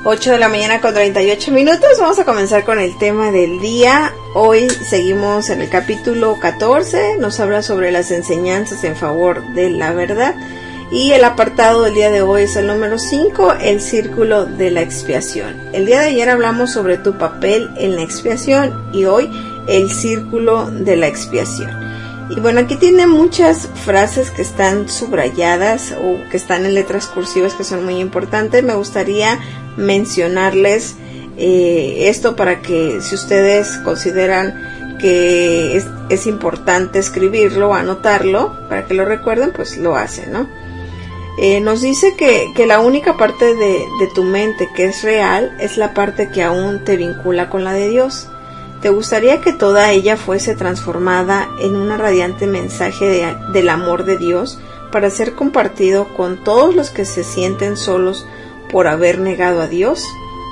8 de la mañana con 38 minutos. Vamos a comenzar con el tema del día. Hoy seguimos en el capítulo 14. Nos habla sobre las enseñanzas en favor de la verdad. Y el apartado del día de hoy es el número 5, el círculo de la expiación. El día de ayer hablamos sobre tu papel en la expiación y hoy el círculo de la expiación. Y bueno, aquí tiene muchas frases que están subrayadas o que están en letras cursivas que son muy importantes. Me gustaría mencionarles esto para que si ustedes consideran que es importante escribirlo o anotarlo para que lo recuerden, pues lo hacen, ¿no? Nos dice que la única parte de tu mente que es real es la parte que aún te vincula con la de Dios. ¿Te gustaría que toda ella fuese transformada en un radiante mensaje del amor de Dios para ser compartido con todos los que se sienten solos por haber negado a Dios?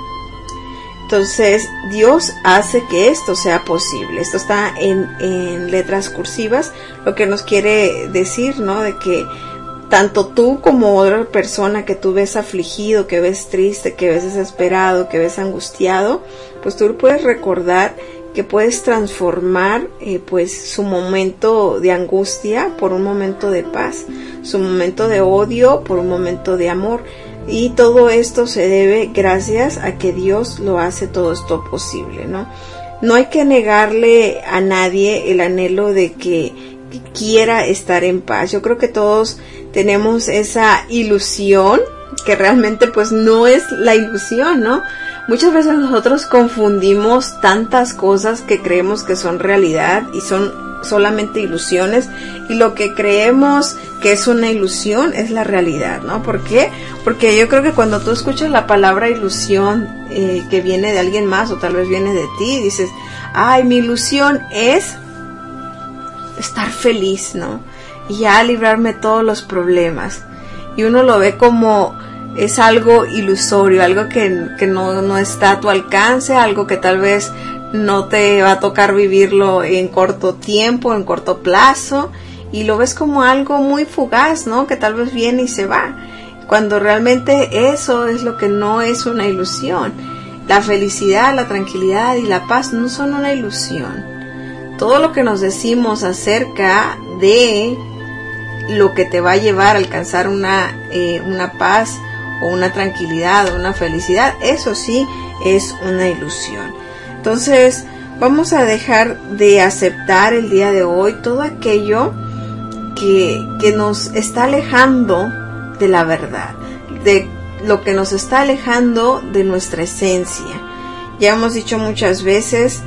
Entonces, Dios hace que esto sea posible. Esto está en letras cursivas, lo que nos quiere decir, ¿no? De que tanto tú como otra persona que tú ves afligido, que ves triste, que ves desesperado, que ves angustiado, pues tú puedes recordar que puedes transformar pues su momento de angustia por un momento de paz, su momento de odio por un momento de amor. Y todo esto se debe gracias a que Dios lo hace todo esto posible, ¿no? No hay que negarle a nadie el anhelo de que quiera estar en paz. Yo creo que todos tenemos esa ilusión que realmente pues no es la ilusión, ¿no? Muchas veces nosotros confundimos tantas cosas que creemos que son realidad y son solamente ilusiones, y lo que creemos que es una ilusión es la realidad, ¿no? ¿Por qué? Porque yo creo que cuando tú escuchas la palabra ilusión que viene de alguien más o tal vez viene de ti, dices, ay, mi ilusión es estar feliz, ¿no? Y ya librarme de todos los problemas. Y uno lo ve como es algo ilusorio, algo que no está a tu alcance, algo que tal vez no te va a tocar vivirlo en corto tiempo, en corto plazo, y lo ves como algo muy fugaz, ¿no? Que tal vez viene y se va, cuando realmente eso es lo que no es una ilusión. La felicidad, la tranquilidad y la paz no son una ilusión. Todo lo que nos decimos acerca de lo que te va a llevar a alcanzar una paz o una tranquilidad o una felicidad, eso sí es una ilusión. Entonces vamos a dejar de aceptar el día de hoy todo aquello que nos está alejando de la verdad, de lo que nos está alejando de nuestra esencia. Ya hemos dicho muchas veces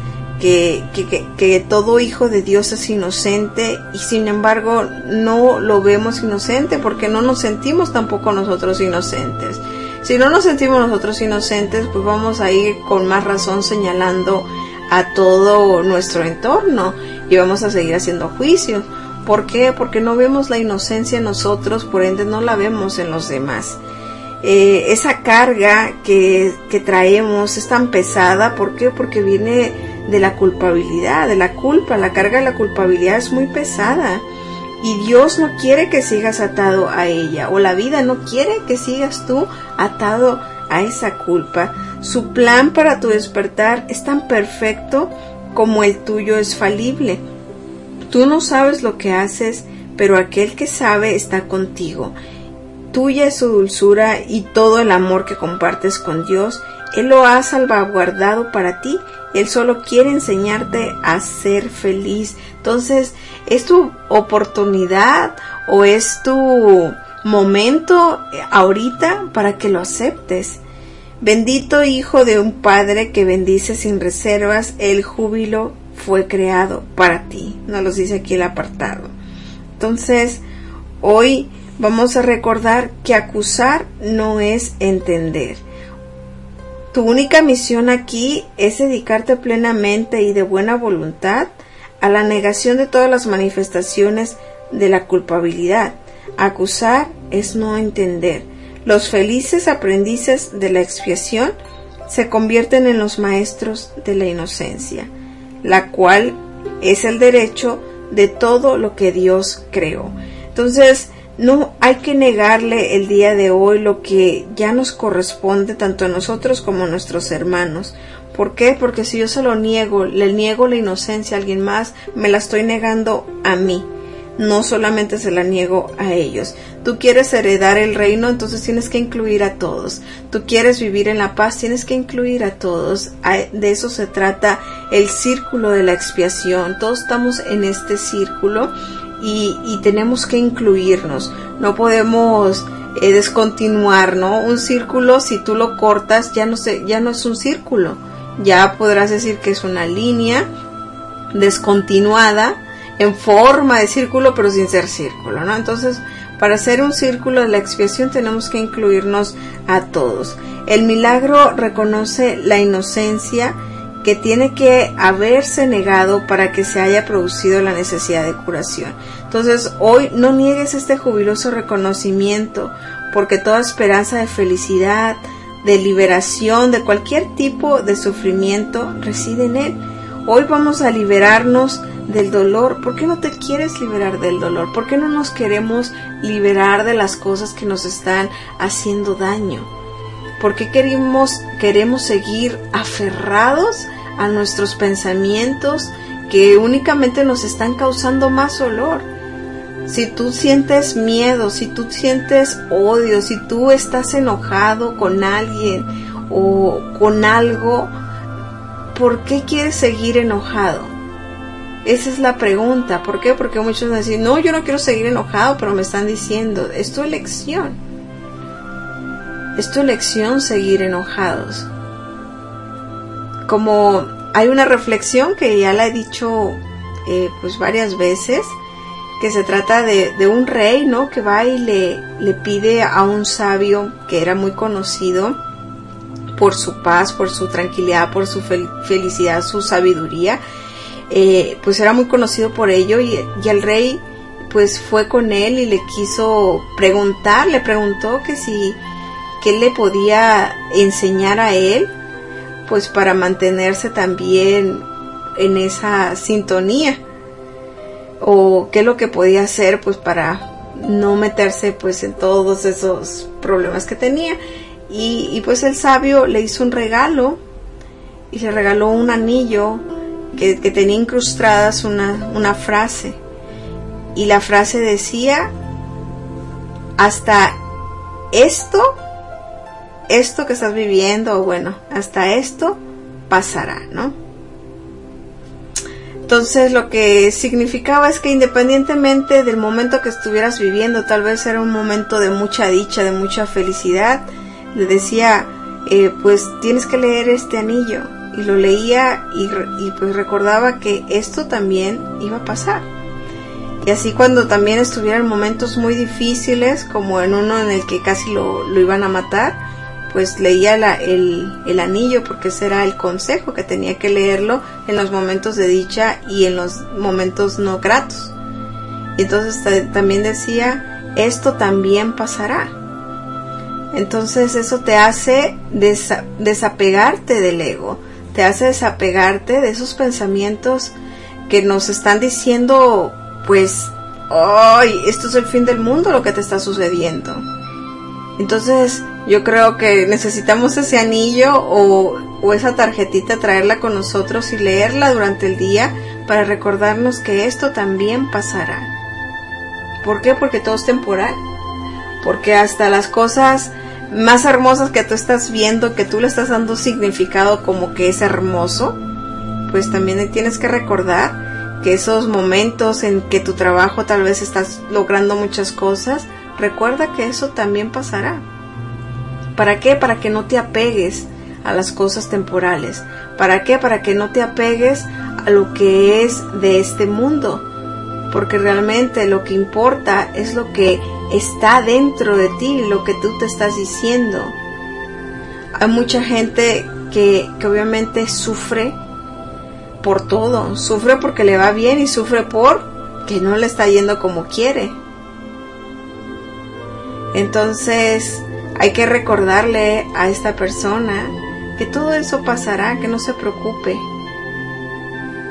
que todo hijo de Dios es inocente, y sin embargo no lo vemos inocente porque no nos sentimos tampoco nosotros inocentes. Si no nos sentimos nosotros inocentes, pues vamos a ir con más razón señalando a todo nuestro entorno y vamos a seguir haciendo juicios. ¿Por qué? Porque no vemos la inocencia en nosotros, por ende no la vemos en los demás. Esa carga que traemos es tan pesada. ¿Por qué? Porque viene de la culpabilidad, de la culpa. La carga de la culpabilidad es muy pesada y Dios no quiere que sigas atado a ella, o la vida no quiere que sigas tú atado a esa culpa. Su plan para tu despertar es tan perfecto como el tuyo es falible. Tú no sabes lo que haces, pero aquel que sabe está contigo. Tuya es su dulzura y todo el amor que compartes con Dios. Él lo ha salvaguardado para ti. Él solo quiere enseñarte a ser feliz. Entonces, es tu oportunidad o es tu momento ahorita para que lo aceptes. Bendito hijo de un padre que bendice sin reservas, el júbilo fue creado para ti. Nos lo dice aquí el apartado. Entonces, hoy vamos a recordar que acusar no es entender. Tu única misión aquí es dedicarte plenamente y de buena voluntad a la negación de todas las manifestaciones de la culpabilidad. Acusar es no entender. Los felices aprendices de la expiación se convierten en los maestros de la inocencia, la cual es el derecho de todo lo que Dios creó. Entonces, no hay que negarle el día de hoy lo que ya nos corresponde tanto a nosotros como a nuestros hermanos. ¿Por qué? Porque si yo se lo niego, le niego la inocencia a alguien más, me la estoy negando a mí. No solamente se la niego a ellos. Tú quieres heredar el reino, entonces tienes que incluir a todos. Tú quieres vivir en la paz, tienes que incluir a todos. De eso se trata el círculo de la expiación. Todos estamos en este círculo y tenemos que incluirnos. No podemos descontinuar, ¿no? Un círculo, si tú lo cortas, ya no es un círculo. Ya podrás decir que es una línea descontinuada en forma de círculo, pero sin ser círculo, ¿no? Entonces, para hacer un círculo de la expiación tenemos que incluirnos a todos. El milagro reconoce la inocencia que tiene que haberse negado para que se haya producido la necesidad de curación. Entonces, hoy no niegues este jubiloso reconocimiento, porque toda esperanza de felicidad, de liberación, de cualquier tipo de sufrimiento reside en él. Hoy vamos a liberarnos del dolor. ¿Por qué no te quieres liberar del dolor? ¿Por qué no nos queremos liberar de las cosas que nos están haciendo daño? ¿Por qué queremos seguir aferrados a nuestros pensamientos que únicamente nos están causando más dolor? Si tú sientes miedo, si tú sientes odio, si tú estás enojado con alguien o con algo, ¿por qué quieres seguir enojado? Esa es la pregunta. ¿Por qué? Porque muchos van a decir, no, yo no quiero seguir enojado, pero me están diciendo, es tu elección. Es tu elección seguir enojados. Como hay una reflexión que ya la he dicho pues varias veces, que se trata de un rey, ¿no? Que va y le pide a un sabio que era muy conocido por su paz, por su tranquilidad, por su felicidad, su sabiduría. Pues era muy conocido por ello y el rey pues fue con él y le quiso preguntar, le preguntó que le podía enseñar a él pues para mantenerse también en esa sintonía, o qué es lo que podía hacer pues para no meterse pues en todos esos problemas que tenía. Y pues el sabio le hizo un regalo y le regaló un anillo que tenía incrustadas una frase, y la frase decía: hasta esto que estás viviendo, o bueno, hasta esto pasará, ¿no? Entonces lo que significaba es que independientemente del momento que estuvieras viviendo, tal vez era un momento de mucha dicha, de mucha felicidad, le decía, pues tienes que leer este anillo. Y lo leía y pues recordaba que esto también iba a pasar. Y así cuando también estuviera en momentos muy difíciles, como en uno en el que casi lo iban a matar, pues leía el anillo, porque ese era el consejo, que tenía que leerlo en los momentos de dicha y en los momentos no gratos. Y entonces también decía, esto también pasará. Entonces eso te hace desapegarte del ego, te hace desapegarte de esos pensamientos que nos están diciendo, pues, ¡ay! Esto es el fin del mundo lo que te está sucediendo. Entonces yo creo que necesitamos ese anillo o esa tarjetita, traerla con nosotros y leerla durante el día para recordarnos que esto también pasará. ¿Por qué? Porque todo es temporal. Porque hasta las cosas más hermosas que tú estás viendo, que tú le estás dando significado como que es hermoso, pues también tienes que recordar que esos momentos en que tu trabajo tal vez estás logrando muchas cosas, recuerda que eso también pasará. ¿Para qué? Para que no te apegues a las cosas temporales. ¿Para qué? Para que no te apegues a lo que es de este mundo. Porque realmente lo que importa es lo que está dentro de ti, lo que tú te estás diciendo. Hay mucha gente que obviamente sufre por todo. Sufre porque le va bien y sufre por que no le está yendo como quiere. Entonces hay que recordarle a esta persona que todo eso pasará, que no se preocupe.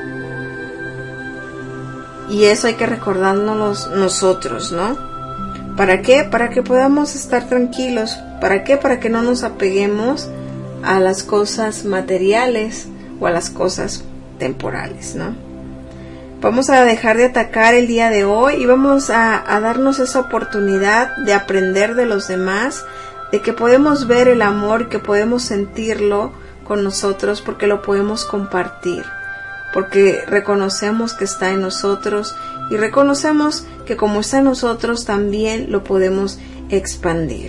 Y eso hay que recordárnoslo nosotros, ¿no? ¿Para qué? Para que podamos estar tranquilos. ¿Para qué? Para que no nos apeguemos a las cosas materiales o a las cosas temporales, ¿no? Vamos a dejar de atacar el día de hoy y vamos a darnos esa oportunidad de aprender de los demás, de que podemos ver el amor, que podemos sentirlo con nosotros porque lo podemos compartir, porque reconocemos que está en nosotros y reconocemos que como está en nosotros también lo podemos expandir.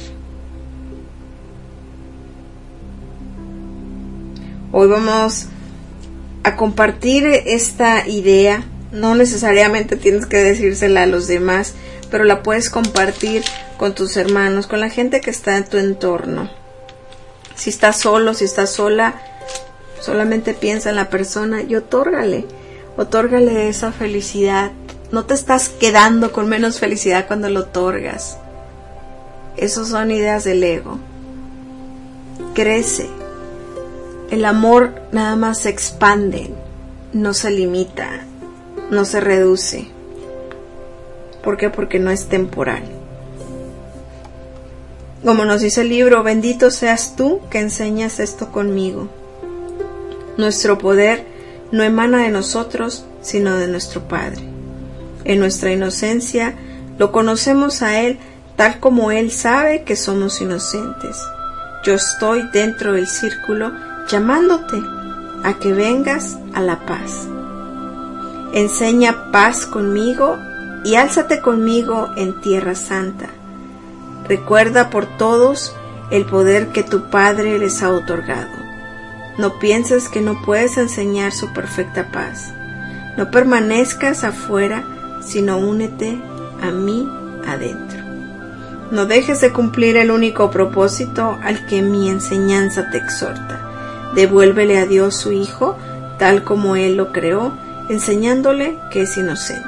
Hoy vamos a compartir esta idea. No necesariamente tienes que decírsela a los demás, pero la puedes compartir con tus hermanos, con la gente que está en tu entorno. Si estás solo, si estás sola, solamente piensa en la persona y otórgale esa felicidad. No te estás quedando con menos felicidad cuando lo otorgas. Esas son ideas del ego. Crece. El amor nada más se expande, no se limita, no se reduce. ¿Por qué? Porque no es temporal. Como nos dice el libro, bendito seas tú que enseñas esto conmigo. Nuestro poder no emana de nosotros, sino de nuestro Padre. En nuestra inocencia lo conocemos a Él tal como Él sabe que somos inocentes. Yo estoy dentro del círculo llamándote a que vengas a la paz. Enseña paz conmigo y álzate conmigo en tierra santa. Recuerda por todos el poder que tu Padre les ha otorgado. No pienses que no puedes enseñar su perfecta paz. No permanezcas afuera, sino únete a mí adentro. No dejes de cumplir el único propósito al que mi enseñanza te exhorta. Devuélvele a Dios su Hijo, tal como Él lo creó, enseñándole que es inocente.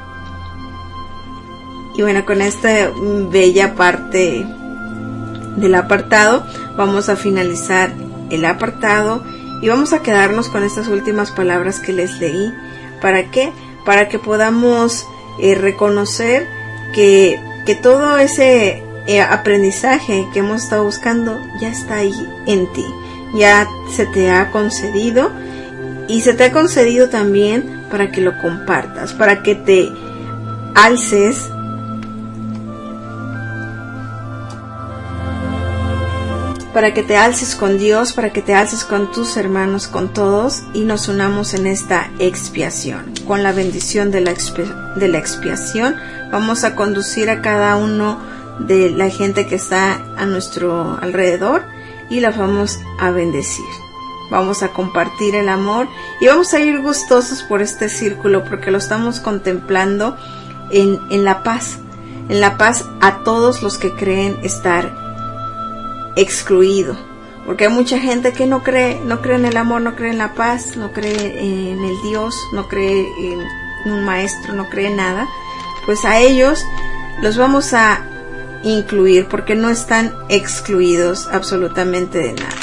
Y bueno, con esta bella parte del apartado, vamos a finalizar el apartado y vamos a quedarnos con estas últimas palabras que les leí. ¿Para qué? Para que podamos reconocer que todo ese aprendizaje que hemos estado buscando ya está ahí en ti. Ya se te ha concedido y se te ha concedido también para que lo compartas, para que te alces con Dios, para que te alces con tus hermanos, con todos y nos unamos en esta expiación. Con la bendición de la expiación vamos a conducir a cada uno de la gente que está a nuestro alrededor y la vamos a bendecir. Vamos a compartir el amor y vamos a ir gustosos por este círculo porque lo estamos contemplando en la paz a todos los que creen estar excluido, porque hay mucha gente que no cree en el amor, no cree en la paz, no cree en el Dios, no cree en un maestro, no cree en nada. Pues a ellos los vamos a incluir porque no están excluidos absolutamente de nada.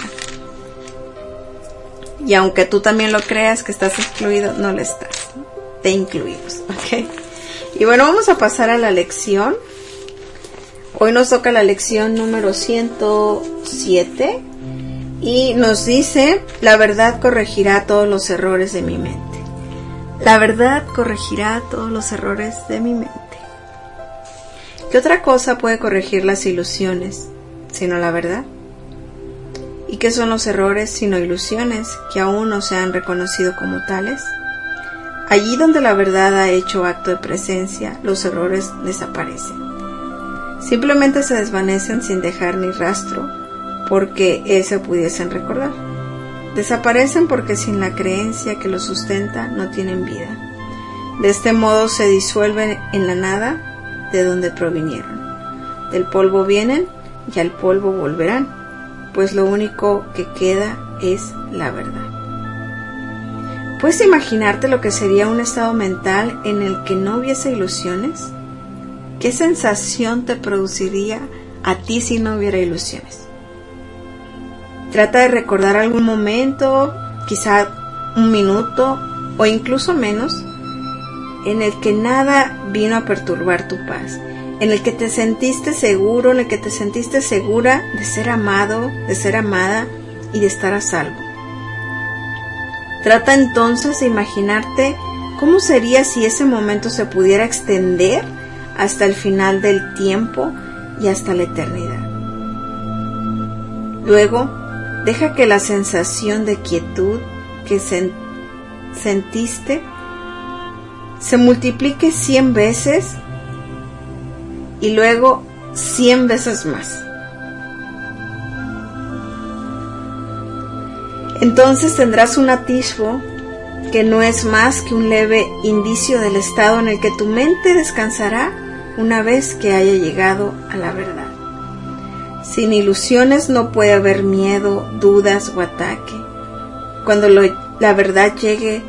Y aunque tú también lo creas que estás excluido, no lo estás, te incluimos, ¿ok? Y bueno, vamos a pasar a la lección. Hoy nos toca la lección número 107 y nos dice: la verdad corregirá todos los errores de mi mente. La verdad corregirá todos los errores de mi mente. ¿Qué otra cosa puede corregir las ilusiones sino la verdad? ¿Y qué son los errores sino ilusiones que aún no se han reconocido como tales? Allí donde la verdad ha hecho acto de presencia, los errores desaparecen. Simplemente se desvanecen sin dejar ni rastro, porque se pudiesen recordar. Desaparecen porque sin la creencia que los sustenta no tienen vida. De este modo se disuelven en la nada de donde provinieron. Del polvo vienen y al polvo volverán, pues lo único que queda es la verdad. ¿Puedes imaginarte lo que sería un estado mental en el que no hubiese ilusiones? ¿Qué sensación te produciría a ti si no hubiera ilusiones? Trata de recordar algún momento, quizá un minuto o incluso menos, en el que nada vino a perturbar tu paz, en el que te sentiste seguro, en el que te sentiste segura de ser amado, de ser amada y de estar a salvo. Trata entonces de imaginarte cómo sería si ese momento se pudiera extender hasta el final del tiempo y hasta la eternidad. Luego, deja que la sensación de quietud que sentiste se multiplique 100 veces y luego 100 veces más. Entonces tendrás un atisbo que no es más que un leve indicio del estado en el que tu mente descansará una vez que haya llegado a la verdad. Sin ilusiones no puede haber miedo, dudas o ataque. Cuando la verdad llegue,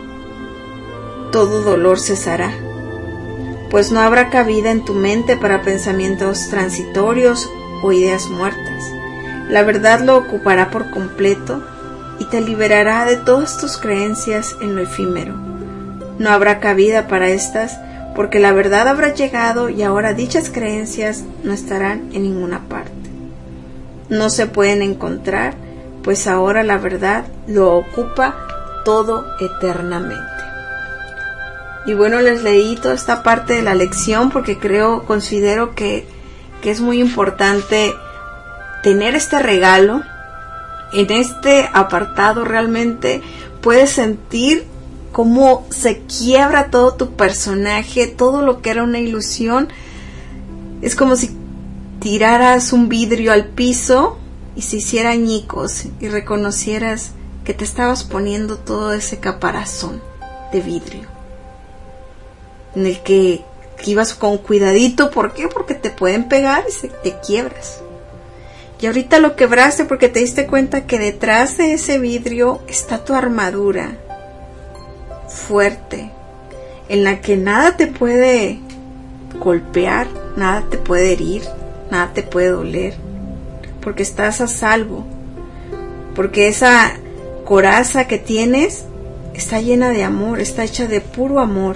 todo dolor cesará, pues no habrá cabida en tu mente para pensamientos transitorios o ideas muertas. La verdad lo ocupará por completo y te liberará de todas tus creencias en lo efímero. No habrá cabida para estas, porque la verdad habrá llegado y ahora dichas creencias no estarán en ninguna parte. No se pueden encontrar, pues ahora la verdad lo ocupa todo eternamente. Y bueno, les leí toda esta parte de la lección porque considero que es muy importante tener este regalo. En este apartado realmente puedes sentir cómo se quiebra todo tu personaje, todo lo que era una ilusión. Es como si tiraras un vidrio al piso y se hiciera añicos y reconocieras que te estabas poniendo todo ese caparazón de vidrio en el que ibas con cuidadito. ¿Por qué? Porque te pueden pegar y te quiebras. Y ahorita lo quebraste porque te diste cuenta que detrás de ese vidrio está tu armadura fuerte, en la que nada te puede golpear, nada te puede herir, nada te puede doler, porque estás a salvo, porque esa coraza que tienes está llena de amor, está hecha de puro amor.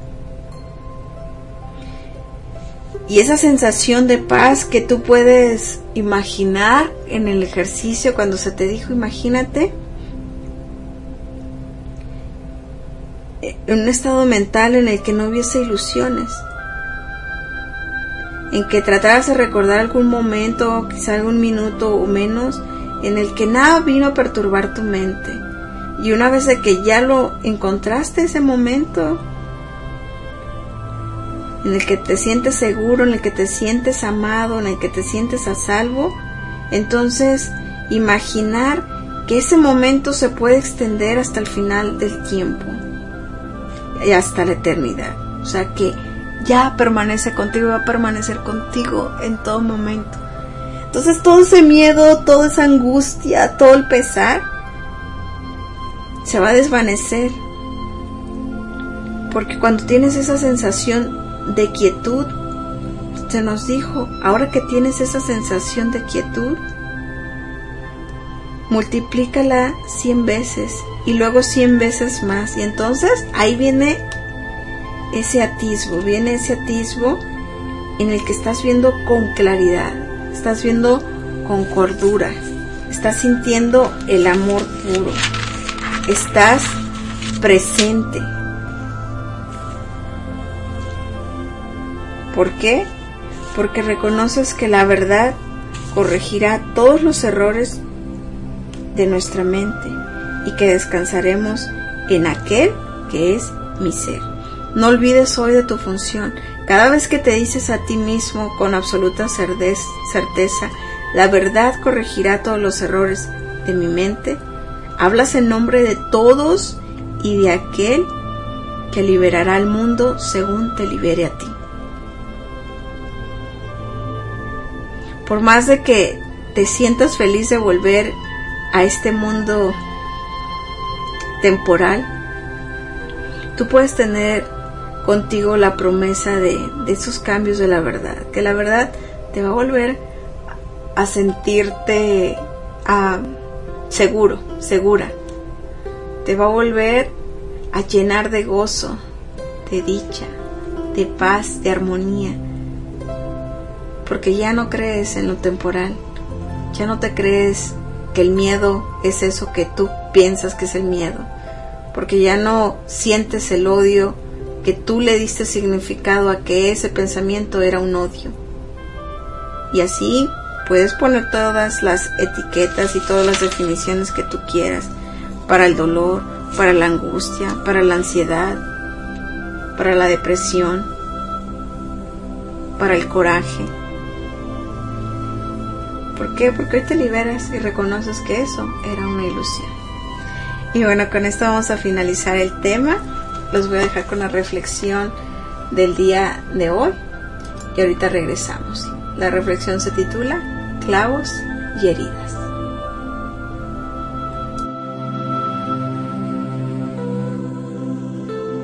Y esa sensación de paz que tú puedes imaginar en el ejercicio cuando se te dijo, imagínate en un estado mental en el que no hubiese ilusiones, en que trataras de recordar algún momento, quizá algún minuto o menos, en el que nada vino a perturbar tu mente. Y una vez de que ya lo encontraste, ese momento en el que te sientes seguro, en el que te sientes amado, en el que te sientes a salvo, entonces imaginar que ese momento se puede extender hasta el final del tiempo y hasta la eternidad. O sea que ya permanece contigo, va a permanecer contigo en todo momento. Entonces todo ese miedo, toda esa angustia, todo el pesar se va a desvanecer, porque cuando tienes esa sensación de quietud, se nos dijo, ahora que tienes esa sensación de quietud, multiplícala 100 veces y luego 100 veces más, y entonces ahí viene ese atisbo en el que estás viendo con claridad, estás viendo con cordura, estás sintiendo el amor puro, estás presente. ¿Por qué? Porque reconoces que la verdad corregirá todos los errores de nuestra mente y que descansaremos en aquel que es mi ser. No olvides hoy de tu función. Cada vez que te dices a ti mismo con absoluta certeza, la verdad corregirá todos los errores de mi mente, hablas en nombre de todos y de aquel que liberará al mundo según te libere a ti. Por más de que te sientas feliz de volver a este mundo temporal, tú puedes tener contigo la promesa de esos cambios de la verdad, que la verdad te va a volver a sentirte seguro, segura, te va a volver a llenar de gozo, de dicha, de paz, de armonía, porque ya no crees en lo temporal, ya no te crees que el miedo es eso que tú piensas que es el miedo, porque ya no sientes el odio que tú le diste significado a que ese pensamiento era un odio. Y así puedes poner todas las etiquetas y todas las definiciones que tú quieras para el dolor, para la angustia, para la ansiedad, para la depresión, para el coraje. ¿Por qué? Porque hoy te liberas y reconoces que eso era una ilusión. Y bueno, con esto vamos a finalizar el tema. Los voy a dejar con la reflexión del día de hoy y ahorita regresamos. La reflexión se titula Clavos y heridas.